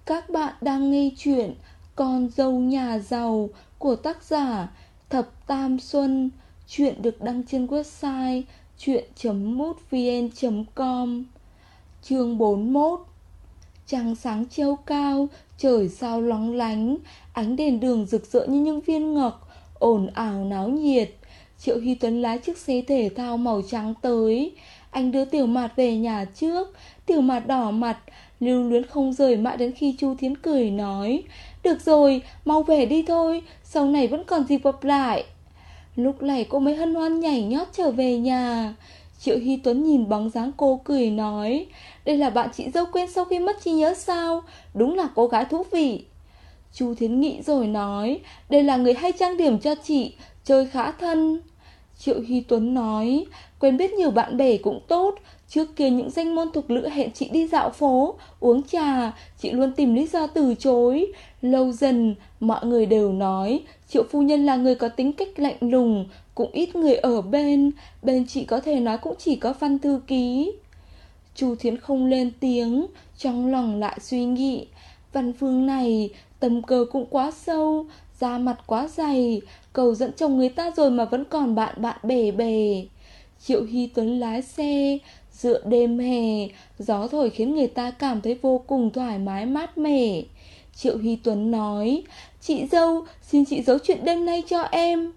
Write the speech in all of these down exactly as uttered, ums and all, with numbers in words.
Các bạn đang nghe chuyện Con dâu nhà giàu của tác giả Thập Tam Xuân. Chuyện được đăng trên website chuyện chấm mútvn chấm com. Chương bốn mươi mốt. Trăng sáng treo cao, trời sao lóng lánh, ánh đèn đường rực rỡ như những viên ngọc, ồn ào náo nhiệt. Triệu Hy Tuấn lái chiếc xe thể thao màu trắng tới. Anh đưa Tiểu Mạt về nhà trước. Tiểu Mạt đỏ mặt, lưu luyến không rời mãi đến khi Chu Thiến cười nói: "Được rồi, mau về đi thôi, sau này vẫn còn dịp gặp lại." Lúc này cô mới hân hoan nhảy nhót trở về nhà. Triệu Hy Tuấn nhìn bóng dáng cô cười nói: "Đây là bạn chị dâu quên sau khi mất trí nhớ sao? Đúng là cô gái thú vị." Chu Thiến nghĩ rồi nói: "Đây là người hay trang điểm cho chị, chơi khá thân." Triệu Hy Tuấn nói: "Quen biết nhiều bạn bè cũng tốt. Trước kia những danh môn thục lữ hẹn chị đi dạo phố, uống trà, chị luôn tìm lý do từ chối. Lâu dần, mọi người đều nói Triệu phu nhân là người có tính cách lạnh lùng, cũng ít người ở bên. Bên chị có thể nói cũng chỉ có Văn thư ký." Chu Thiến không lên tiếng, trong lòng lại suy nghĩ: Văn Phương này tầm cờ cũng quá sâu, da mặt quá dày, cầu dẫn chồng người ta rồi mà vẫn còn bạn bạn bè bè. Triệu Hy Tuấn lái xe, dựa đêm hè, gió thổi khiến người ta cảm thấy vô cùng thoải mái mát mẻ. Triệu Hy Tuấn nói: "Chị dâu, xin chị giấu chuyện đêm nay cho em."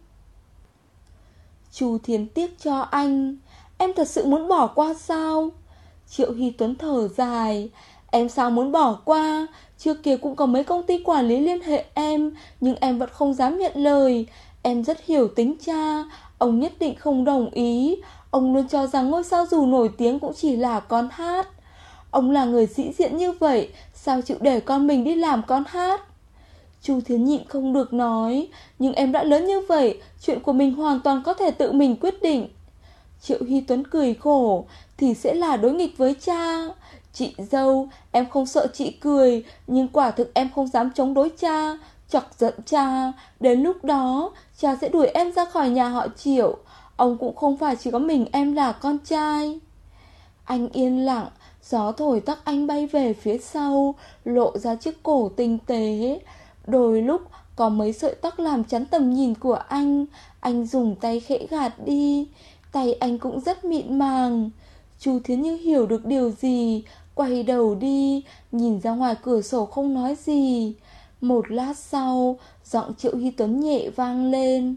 Chu Thiến tiếc cho anh: "Em thật sự muốn bỏ qua sao?" Triệu Hy Tuấn thở dài: "Em sao muốn bỏ qua? Trước kia cũng có mấy công ty quản lý liên hệ em, nhưng em vẫn không dám nhận lời. Em rất hiểu tính cha, ông nhất định không đồng ý. Ông luôn cho rằng ngôi sao dù nổi tiếng cũng chỉ là con hát. Ông là người sĩ diện như vậy, sao chịu để con mình đi làm con hát?" Chu Thiến nhịn không được nói: "Nhưng em đã lớn như vậy, chuyện của mình hoàn toàn có thể tự mình quyết định." Triệu Hy Tuấn cười khổ: "Thì sẽ là đối nghịch với cha. Chị dâu, em không sợ chị cười, nhưng quả thực em không dám chống đối cha, chọc giận cha. Đến lúc đó, cha sẽ đuổi em ra khỏi nhà họ Triệu. Ông cũng không phải chỉ có mình em là con trai." Anh yên lặng, gió thổi tóc anh bay về phía sau, lộ ra chiếc cổ tinh tế. Đôi lúc có mấy sợi tóc làm chắn tầm nhìn của anh. Anh dùng tay khẽ gạt đi. Tay anh cũng rất mịn màng. Chu Thiến như hiểu được điều gì, quay đầu đi, nhìn ra ngoài cửa sổ không nói gì. Một lát sau, giọng Triệu Hy Tuấn nhẹ vang lên: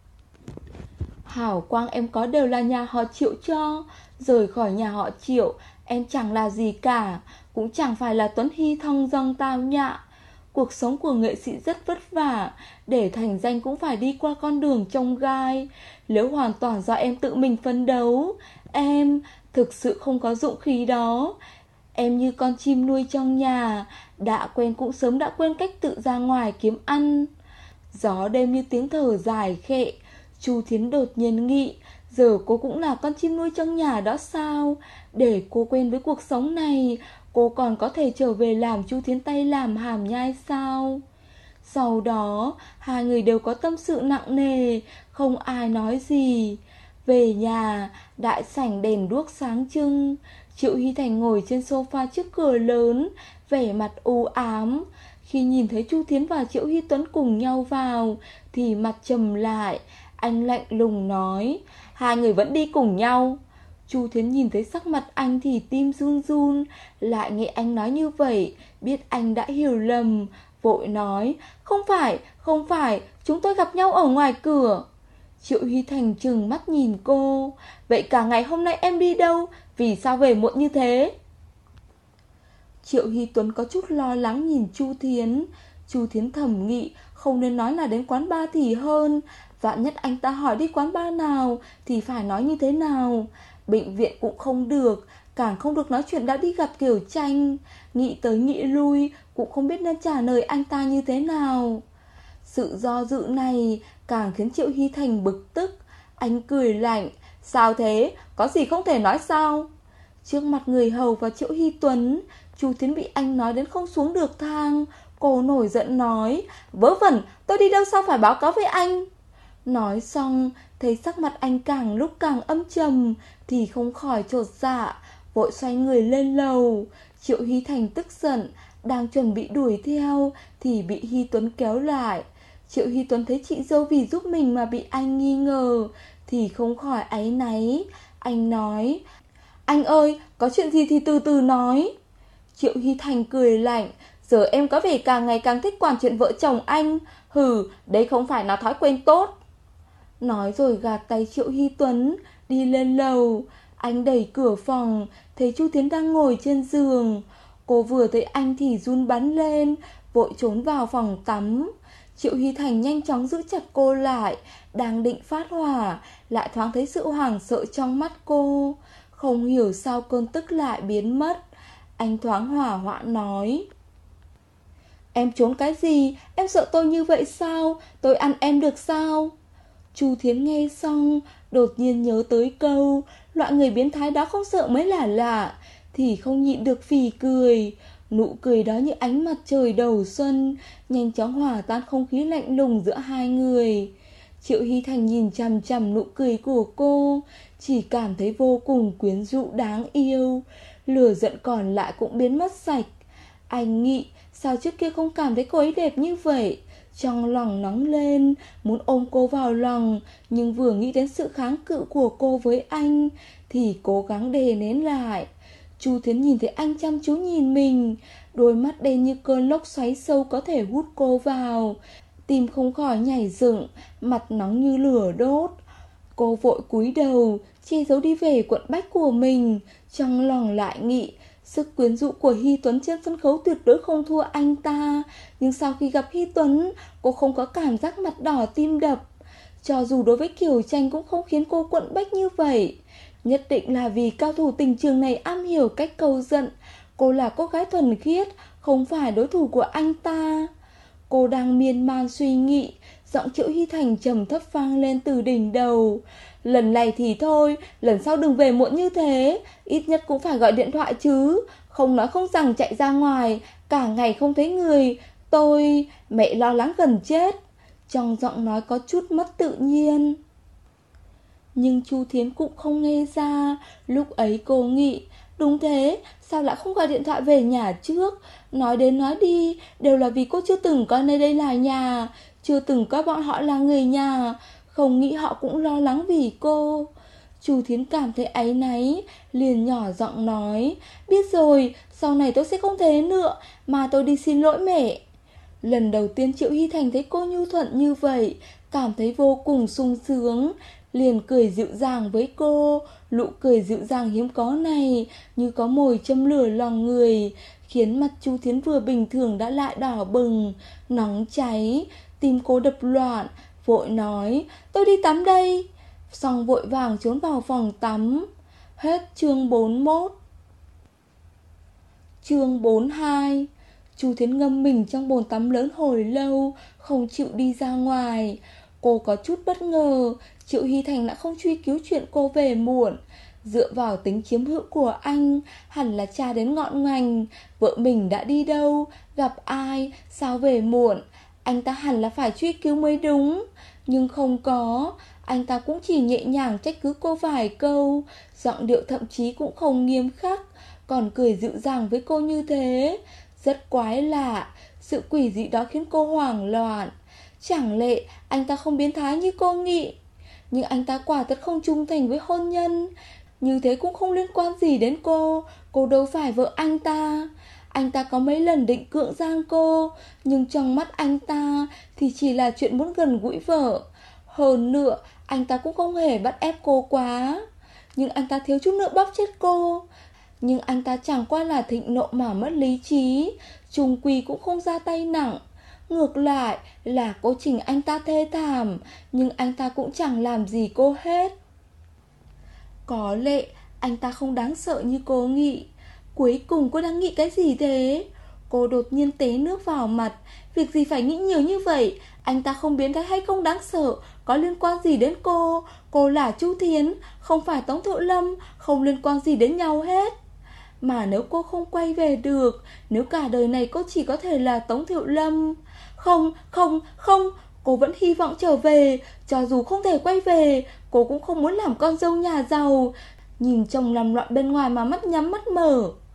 "Hào quang em có đều là nhà họ Triệu cho. Rời khỏi nhà họ Triệu, em chẳng là gì cả, cũng chẳng phải là Tuấn Hy thong dong tao nhã. Cuộc sống của nghệ sĩ rất vất vả, để thành danh cũng phải đi qua con đường chông gai. Nếu hoàn toàn do em tự mình phấn đấu, em thực sự không có dụng khí đó. Em như con chim nuôi trong nhà, đã quen cũng sớm đã quên cách tự ra ngoài kiếm ăn." Gió đêm như tiếng thở dài khệ. Chu Thiến đột nhiên nghĩ: giờ cô cũng là con chim nuôi trong nhà đó sao? Để cô quen với cuộc sống này, cô còn có thể trở về làm Chu Thiến tay làm hàm nhai sao? Sau đó, hai người đều có tâm sự nặng nề, không ai nói gì. Về nhà, đại sảnh đèn đuốc sáng trưng. Triệu Hy Thành ngồi trên sofa trước cửa lớn, vẻ mặt u ám. Khi nhìn thấy Chu Thiến và Triệu Hy Tuấn cùng nhau vào, thì mặt trầm lại. Anh lạnh lùng nói: "Hai người vẫn đi cùng nhau?" Chu Thiến nhìn thấy sắc mặt anh thì tim run run. Lại nghe anh nói như vậy, biết anh đã hiểu lầm, vội nói: "Không phải, không phải, chúng tôi gặp nhau ở ngoài cửa." Triệu Hy Thành trừng mắt nhìn cô: "Vậy cả ngày hôm nay em đi đâu? Vì sao về muộn như thế?" Triệu Hy Tuấn có chút lo lắng nhìn Chu Thiến. Chu Thiến thầm nghĩ không nên nói là đến quán bar thì hơn. Vạn nhất anh ta hỏi đi quán bar nào thì phải nói như thế nào. Bệnh viện cũng không được, càng không được nói chuyện đã đi gặp Kiều Tranh. Nghĩ tới nghĩ lui, cũng không biết nên trả lời anh ta như thế nào. Sự do dự này càng khiến Triệu Hy Thành bực tức. Anh cười lạnh: "Sao thế? Có gì không thể nói sao?" Trước mặt người hầu và Triệu Hy Tuấn, Chu Thiến bị anh nói đến không xuống được thang. Cô nổi giận nói: "Vớ vẩn, tôi đi đâu sao phải báo cáo với anh?" Nói xong, thấy sắc mặt anh càng lúc càng âm trầm thì không khỏi chột dạ, vội xoay người lên lầu. Triệu Hy Thành tức giận, đang chuẩn bị đuổi theo thì bị Hy Tuấn kéo lại. Triệu Hy Tuấn thấy chị dâu vì giúp mình mà bị anh nghi ngờ thì không khỏi áy náy. Anh nói: "Anh ơi, có chuyện gì thì từ từ nói." Triệu Hy Thành cười lạnh: "Giờ em có vẻ càng ngày càng thích quản chuyện vợ chồng anh. Hừ, đấy không phải là thói quen tốt." Nói rồi gạt tay Triệu Hy Tuấn, đi lên lầu. Anh đẩy cửa phòng, thấy Chu Thiến đang ngồi trên giường. Cô vừa thấy anh thì run bắn lên, vội trốn vào phòng tắm. Triệu Hy Thành nhanh chóng giữ chặt cô lại, đang định phát hỏa, lại thoáng thấy sự hoảng sợ trong mắt cô. Không hiểu sao cơn tức lại biến mất. Anh thoáng hỏa hoãn nói: "Em trốn cái gì? Em sợ tôi như vậy sao? Tôi ăn em được sao?" Chu Thiến nghe xong, đột nhiên nhớ tới câu "loại người biến thái đó không sợ mới là lạ", thì không nhịn được phì cười. Nụ cười đó như ánh mặt trời đầu xuân, nhanh chóng hòa tan không khí lạnh lùng giữa hai người. Triệu Hy Thành nhìn chằm chằm nụ cười của cô, chỉ cảm thấy vô cùng quyến rũ đáng yêu. Lửa giận còn lại cũng biến mất sạch. Anh nghĩ sao trước kia không cảm thấy cô ấy đẹp như vậy. Trong lòng nóng lên, muốn ôm cô vào lòng, nhưng vừa nghĩ đến sự kháng cự của cô với anh thì cố gắng đè nén lại. Chu Thiến nhìn thấy anh chăm chú nhìn mình, đôi mắt đen như cơn lốc xoáy sâu có thể hút cô vào. Tim không khỏi nhảy dựng, mặt nóng như lửa đốt. Cô vội cúi đầu, che giấu đi vẻ quẫn bách của mình. Trong lòng lại nghĩ, sức quyến rũ của Hy Tuấn trên sân khấu tuyệt đối không thua anh ta. Nhưng sau khi gặp Hy Tuấn, cô không có cảm giác mặt đỏ tim đập. Cho dù đối với Kiều Tranh cũng không khiến cô quẫn bách như vậy. Nhất định là vì cao thủ tình trường này am hiểu cách cầu giận. Cô là cô gái thuần khiết, không phải đối thủ của anh ta. Cô đang miên man suy nghĩ, giọng Triệu Hy Thành trầm thấp vang lên từ đỉnh đầu: "Lần này thì thôi, lần sau đừng về muộn như thế. Ít nhất cũng phải gọi điện thoại chứ. Không nói không rằng chạy ra ngoài, cả ngày không thấy người. Tôi... mẹ lo lắng gần chết." Trong giọng nói có chút mất tự nhiên. Nhưng Chu Thiến cũng không nghe ra. Lúc ấy cô nghĩ, đúng thế, sao lại không gọi điện thoại về nhà trước? Nói đến nói đi, đều là vì cô chưa từng coi nơi đây là nhà, chưa từng coi bọn họ là người nhà. Không nghĩ họ cũng lo lắng vì cô. Chu Thiến cảm thấy áy náy, liền nhỏ giọng nói: "Biết rồi, sau này tôi sẽ không thế nữa, mà tôi đi xin lỗi mẹ." Lần đầu tiên Triệu Hy Thành thấy cô nhu thuận như vậy, cảm thấy vô cùng sung sướng, liền cười dịu dàng với cô. Nụ cười dịu dàng hiếm có này như có mồi châm lửa lòng người, khiến mặt Chu Thiến vừa bình thường đã lại đỏ bừng, nóng cháy. Tim cô đập loạn, vội nói: "Tôi đi tắm đây." Xong vội vàng trốn vào phòng tắm. Hết chương bốn mươi mốt. Chương bốn mươi hai. Chu Thiến ngâm mình trong bồn tắm lớn hồi lâu, không chịu đi ra ngoài. Cô có chút bất ngờ, Triệu Hy Thành đã không truy cứu chuyện cô về muộn. Dựa vào tính chiếm hữu của anh, hẳn là tra đến ngọn ngành. Vợ mình đã đi đâu, gặp ai, sao về muộn, anh ta hẳn là phải truy cứu mới đúng. Nhưng không có, anh ta cũng chỉ nhẹ nhàng trách cứ cô vài câu, giọng điệu thậm chí cũng không nghiêm khắc, còn cười dịu dàng với cô như thế. Rất quái lạ, sự quỷ dị đó khiến cô hoảng loạn. Chẳng lẽ anh ta không biến thái như cô nghĩ? Nhưng anh ta quả thật không trung thành với hôn nhân. Như thế cũng không liên quan gì đến cô, cô đâu phải vợ anh ta. Anh ta có mấy lần định cưỡng gian cô, nhưng trong mắt anh ta thì chỉ là chuyện muốn gần gũi vợ. Hơn nữa, anh ta cũng không hề bắt ép cô quá. Nhưng anh ta thiếu chút nữa bóp chết cô. Nhưng anh ta chẳng qua là thịnh nộ mà mất lý trí, chung quy cũng không ra tay nặng. Ngược lại là cô chỉnh anh ta thê thảm, nhưng anh ta cũng chẳng làm gì cô hết. Có lẽ anh ta không đáng sợ như cô nghĩ. Cuối cùng cô đang nghĩ cái gì thế? Cô đột nhiên té nước vào mặt. Việc gì phải nghĩ nhiều như vậy? Anh ta không biến thái hay không đáng sợ, có liên quan gì đến cô? Cô là Chu Thiến, không phải Tống Thiệu Lâm, không liên quan gì đến nhau hết. Mà nếu cô không quay về được, nếu cả đời này cô chỉ có thể là Tống Thiệu Lâm. Không, không, không, cô vẫn hy vọng trở về. Cho dù không thể quay về, cô cũng không muốn làm con dâu nhà giàu, nhìn chồng làm loạn bên ngoài mà mắt nhắm mắt mở.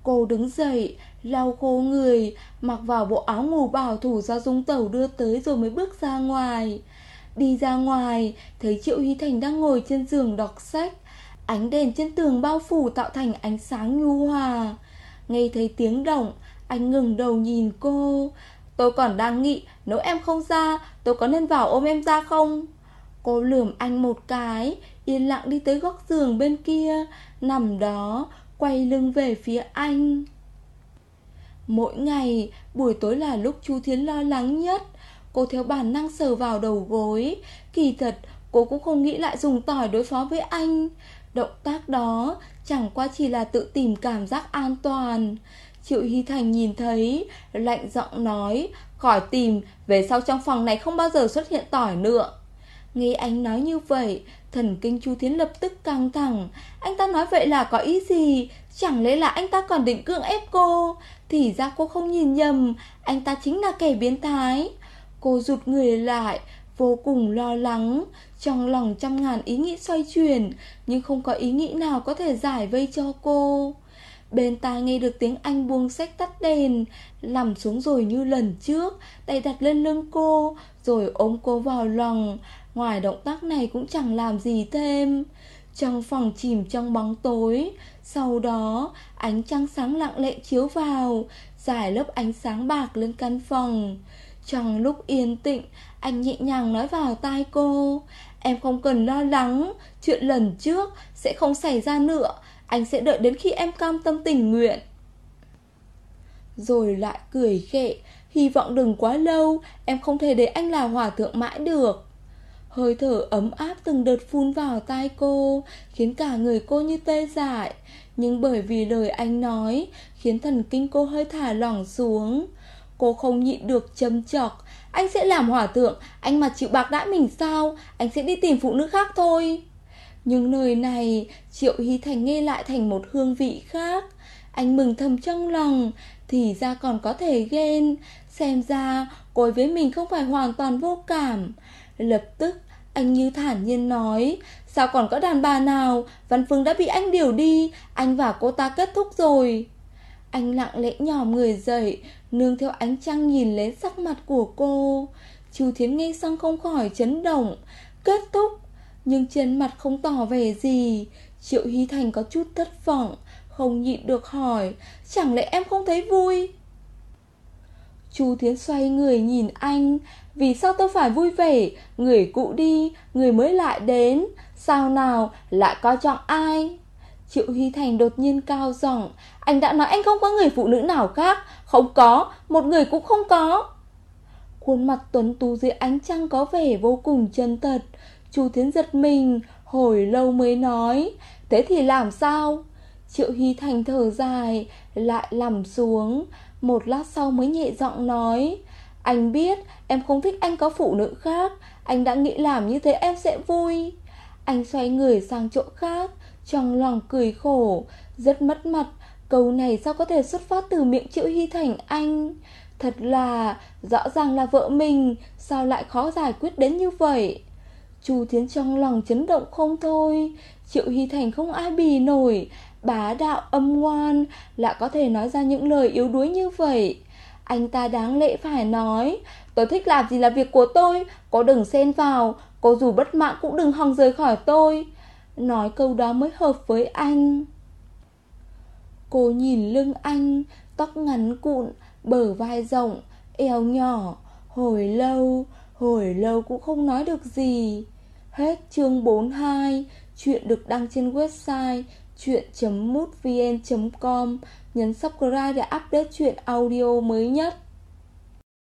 Cô đứng dậy, lau khô người, mặc vào bộ áo ngủ bảo thủ do Dung Tẩu đưa tới rồi mới bước ra ngoài. Đi ra ngoài, thấy Triệu Hy Thành đang ngồi trên giường đọc sách. Ánh đèn trên tường bao phủ tạo thành ánh sáng nhu hòa. Nghe thấy tiếng động, anh ngừng đầu nhìn cô. Tôi còn đang nghĩ, nếu em không ra, tôi có nên vào ôm em ra không? Cô lườm anh một cái, yên lặng đi tới góc giường bên kia, nằm đó, quay lưng về phía anh. Mỗi ngày, buổi tối là lúc Chu Thiến lo lắng nhất. Cô theo bản năng sờ vào đầu gối. Kỳ thật, cô cũng không nghĩ lại dùng tỏi đối phó với anh. Động tác đó chẳng qua chỉ là tự tìm cảm giác an toàn. Triệu Hy Thành nhìn thấy, lạnh giọng nói, khỏi tìm, về sau trong phòng này không bao giờ xuất hiện tỏi nữa. Nghe anh nói như vậy, thần kinh Chu Thiến lập tức căng thẳng. Anh ta nói vậy là có ý gì? Chẳng lẽ là anh ta còn định cưỡng ép cô? Thì ra cô không nhìn nhầm, anh ta chính là kẻ biến thái. Cô rụt người lại, vô cùng lo lắng. Trong lòng trăm ngàn ý nghĩ xoay chuyển, nhưng không có ý nghĩ nào có thể giải vây cho cô. Bên tai nghe được tiếng anh buông sách tắt đèn, nằm xuống rồi như lần trước, tay đặt lên lưng cô, rồi ôm cô vào lòng. Ngoài động tác này cũng chẳng làm gì thêm. Trong phòng chìm trong bóng tối. Sau đó ánh trăng sáng lặng lẽ chiếu vào, rải lớp ánh sáng bạc lên căn phòng. Trong lúc yên tĩnh, anh nhẹ nhàng nói vào tai cô, em không cần lo lắng, chuyện lần trước sẽ không xảy ra nữa. Anh sẽ đợi đến khi em cam tâm tình nguyện. Rồi lại cười khệ, hy vọng đừng quá lâu, em không thể để anh là hòa thượng mãi được. Hơi thở ấm áp từng đợt phun vào tai cô, khiến cả người cô như tê dại. Nhưng bởi vì lời anh nói, khiến thần kinh cô hơi thả lỏng xuống. Cô không nhịn được châm chọc, anh sẽ làm hòa thượng, anh mà chịu bạc đãi mình sao? Anh sẽ đi tìm phụ nữ khác thôi. Nhưng lời này Triệu Hy Thành nghe lại thành một hương vị khác. Anh mừng thầm trong lòng, thì ra còn có thể ghen. Xem ra cô với mình không phải hoàn toàn vô cảm. Lập tức anh như thản nhiên nói, sao còn có đàn bà nào? Văn Phương đã bị anh điều đi, anh và cô ta kết thúc rồi. Anh lặng lẽ nhòm người dậy, nương theo ánh trăng nhìn lên sắc mặt của cô. Chu Thiến nghe xong không khỏi chấn động. Kết thúc? Nhưng trên mặt không tỏ vẻ gì. Triệu Hy Thành có chút thất vọng, không nhịn được hỏi, chẳng lẽ em không thấy vui? Chu Thiến xoay người nhìn anh, vì sao tôi phải vui vẻ? Người cũ đi, người mới lại đến, sao nào lại coi trọng ai? Triệu Hy Thành đột nhiên cao giọng, anh đã nói anh không có người phụ nữ nào khác. Không có, một người cũng không có. Khuôn mặt tuấn tú dưới ánh trăng có vẻ vô cùng chân thật. Chu Thiến giật mình, hồi lâu mới nói, thế thì làm sao? Triệu Hy Thành thở dài, lại nằm xuống. Một lát sau mới nhẹ giọng nói, anh biết em không thích anh có phụ nữ khác, anh đã nghĩ làm như thế em sẽ vui. Anh xoay người sang chỗ khác, trong lòng cười khổ, rất mất mặt. Câu này sao có thể xuất phát từ miệng Triệu Hy Thành anh? Thật là, rõ ràng là vợ mình, sao lại khó giải quyết đến như vậy? Chu Thiến trong lòng chấn động không thôi. Triệu Hy Thành không ai bì nổi, bá đạo âm ngoan, lại có thể nói ra những lời yếu đuối như vậy. Anh ta đáng lẽ phải nói, tôi thích làm gì là việc của tôi, cô đừng xen vào, cô dù bất mãn cũng đừng hòng rời khỏi tôi. Nói câu đó mới hợp với anh. Cô nhìn lưng anh, tóc ngắn cuộn, bờ vai rộng, eo nhỏ. Hồi lâu, hồi lâu cũng không nói được gì. Hết chương bốn mươi hai. Chuyện được đăng trên website chuyện chấm mútvn chấm com. Nhấn subscribe để update chuyện audio mới nhất.